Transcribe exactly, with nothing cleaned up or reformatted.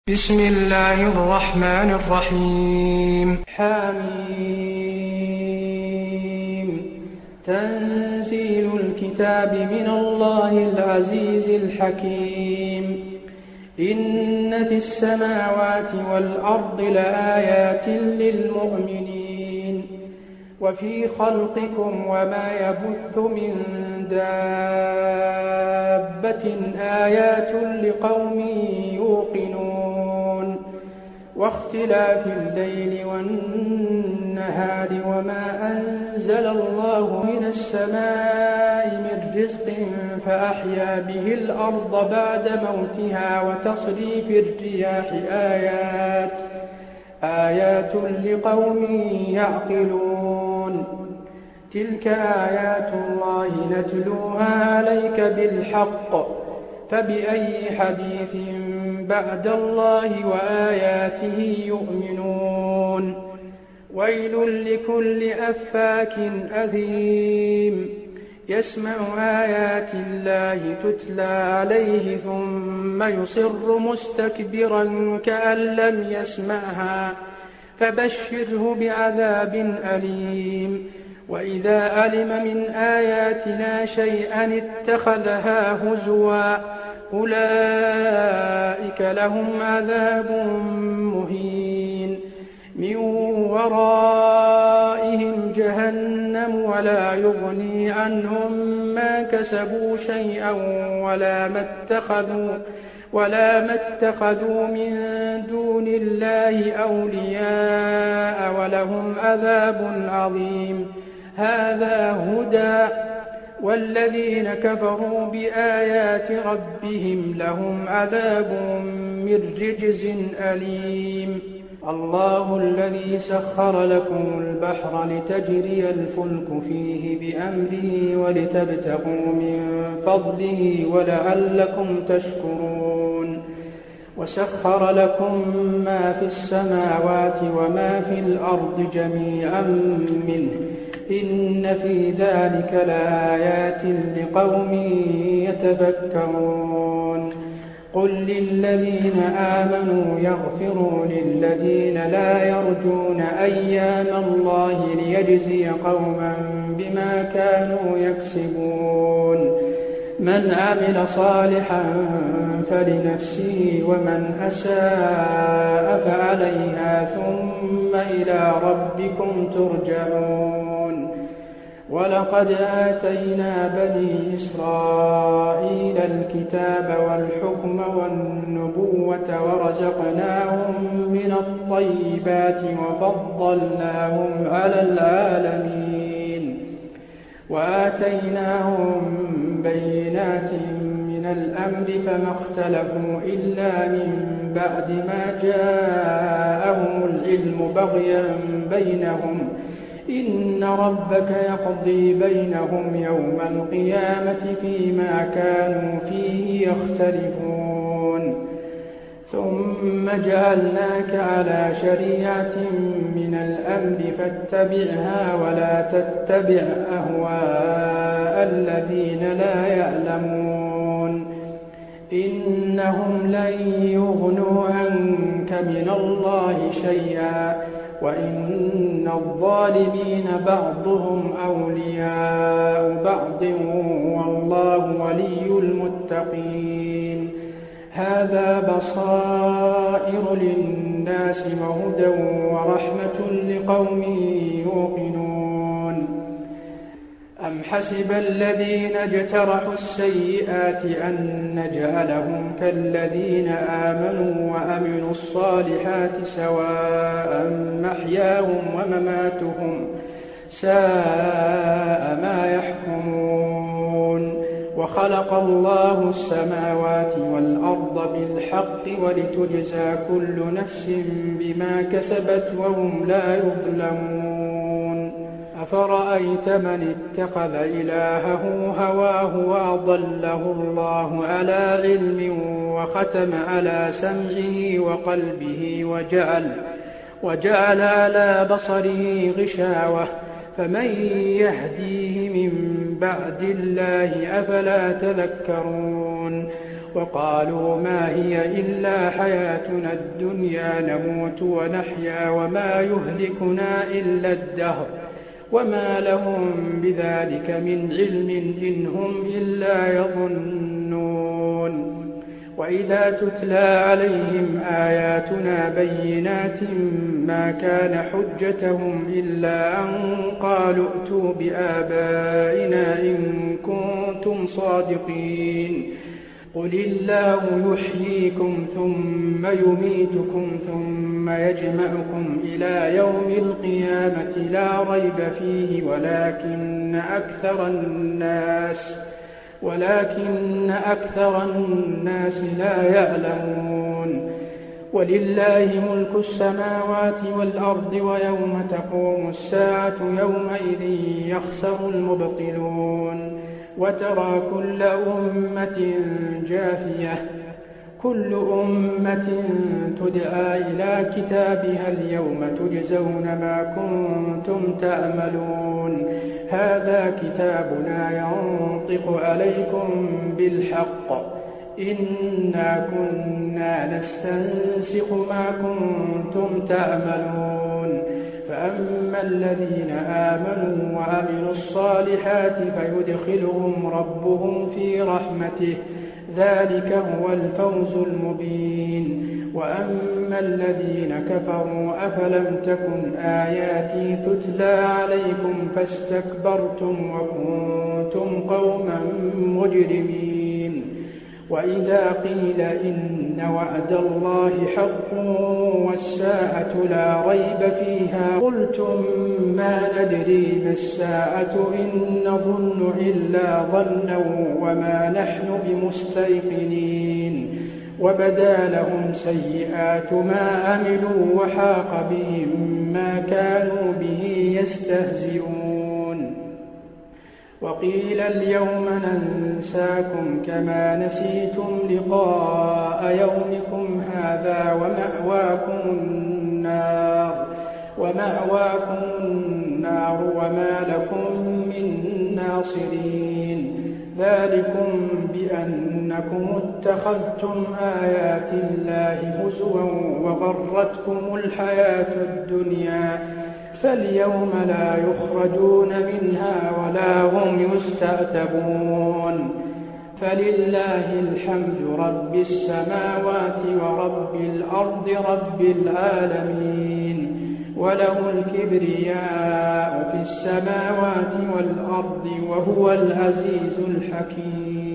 بسم الله الرحمن الرحيم حميم تنزيل الكتاب من الله العزيز الحكيم إن في السماوات والأرض لآيات للمؤمنين وفي خلقكم وما يبث من دابة آيات لقوم يوقنون واختلاف الليل والنهار وما أنزل الله من السماء من رزق فأحيا به الأرض بعد موتها وتصريف الرياح آيات آيات لقوم يعقلون تلك آيات الله نتلوها عليك بالحق فبأي حديث بعد الله وآياته يؤمنون ويل لكل أفاك أثيم يسمع آيات الله تتلى عليه ثم يصر مستكبرا كأن لم يسمعها فبشره بعذاب أليم وإذا علم من آياتنا شيئا اتخذها هزوا أولئك لهم عذاب مهين من ورائهم جهنم ولا يغني عنهم ما كسبوا شيئا ولا ما اتخذوا ولا ما اتخذوا من دون الله أولياء ولهم عذاب عظيم هذا هدى والذين كفروا بآيات ربهم لهم عذاب من رجز أليم الله الذي سخر لكم البحر لتجري الفلك فيه بأمره ولتبتغوا من فضله ولعلكم تشكرون وسخر لكم ما في السماوات وما في الأرض جميعا منه إن في ذلك لآيات لقوم يتفكرون قل للذين آمنوا يغفروا للذين لا يرجون أيام الله ليجزي قوما بما كانوا يكسبون من عمل صالحا فلنفسه ومن أساء فعليها ثم إلى ربكم ترجعون ولقد آتينا بني إسرائيل الكتاب والحكم والنبوة ورزقناهم من الطيبات وفضلناهم على العالمين وآتيناهم بينات من الأمر فما اختلفوا إلا من بعد ما جاءهم العلم بغيا بينهم إن ربك يقضي بينهم يوم القيامة فيما كانوا فيه يختلفون ثم جعلناك على شريعة من الأمر فاتبعها ولا تتبع أهواء الذين لا يعلمون إنهم لن يغنوا عنك من الله شيئا وإن الظالمين بعضهم أولياء بعض والله ولي المتقين هذا بصائر للناس وهدى ورحمة لقوم يوقنون أم حسب الذين اجترحوا السيئات أن نجعلهم كالذين آمنوا وأمنوا الصالحات سواء محياهم ومماتهم ساء ما يحكمون وخلق الله السماوات والأرض بالحق ولتجزى كل نفس بما كسبت وهم لا يظلمون أفرأيت من اتخذ إلهه هواه وأضله الله على علم وختم على سمعه وقلبه وجعل, وجعل على بصره غشاوة فمن يهديه من بعد الله أفلا تذكرون وقالوا ما هي إلا حياتنا الدنيا نموت ونحيا وما يهلكنا إلا الدهر وما لهم بذلك من علم إن هم إلا يظنون. وإذا تتلى عليهم آياتنا بينات ما كان حجتهم إلا أن قالوا ائتوا بآبائنا إن كنتم صادقين. قل الله يحييكم ثم يميتكم ثم يجمعكم إلى يوم القيامة لا ريب فيه ولكن أكثر الناس ولكن أكثر الناس لا يعلمون. ولله ملك السماوات والأرض ويوم تقوم الساعة يومئذ يخسر المبطلون. وترى كل أمة جاثية كل أمة تدعى إلى كتابها اليوم تجزون ما كنتم تعملون. هذا كتابنا ينطق عليكم بالحق إنا كنا نستنسخ ما كنتم تعملون. فأما الذين آمنوا وعملوا الصالحات فيدخلهم ربهم في رحمته ذلك هو الفوز المبين. وأما الذين كفروا أفلم تكن آياتي تتلى عليكم فاستكبرتم وكنتم قوما مجرمين. وإذا قيل إن وعد الله حق والساعة لا ريب فيها قلتم ما ندري ما الساعة إن نظن إلا ظنا وما نحن بمستيقنين. وبدا لهم سيئات ما عملوا وحاق بهم ما كانوا به يستهزئون. وقيل اليوم ننساكم كما نسيتم لقاء يومكم هذا ومأواكم النار ومأواكم النار وما لكم من ناصرين. ذلكم بأنكم اتخذتم آيات الله هزوا وغرتكم الحياة الدنيا فاليوم لا يخرجون منها ولا هم يستعتبون. فلله الحمد رب السماوات ورب الأرض رب العالمين. وله الكبرياء في السماوات والأرض وهو العزيز الحكيم.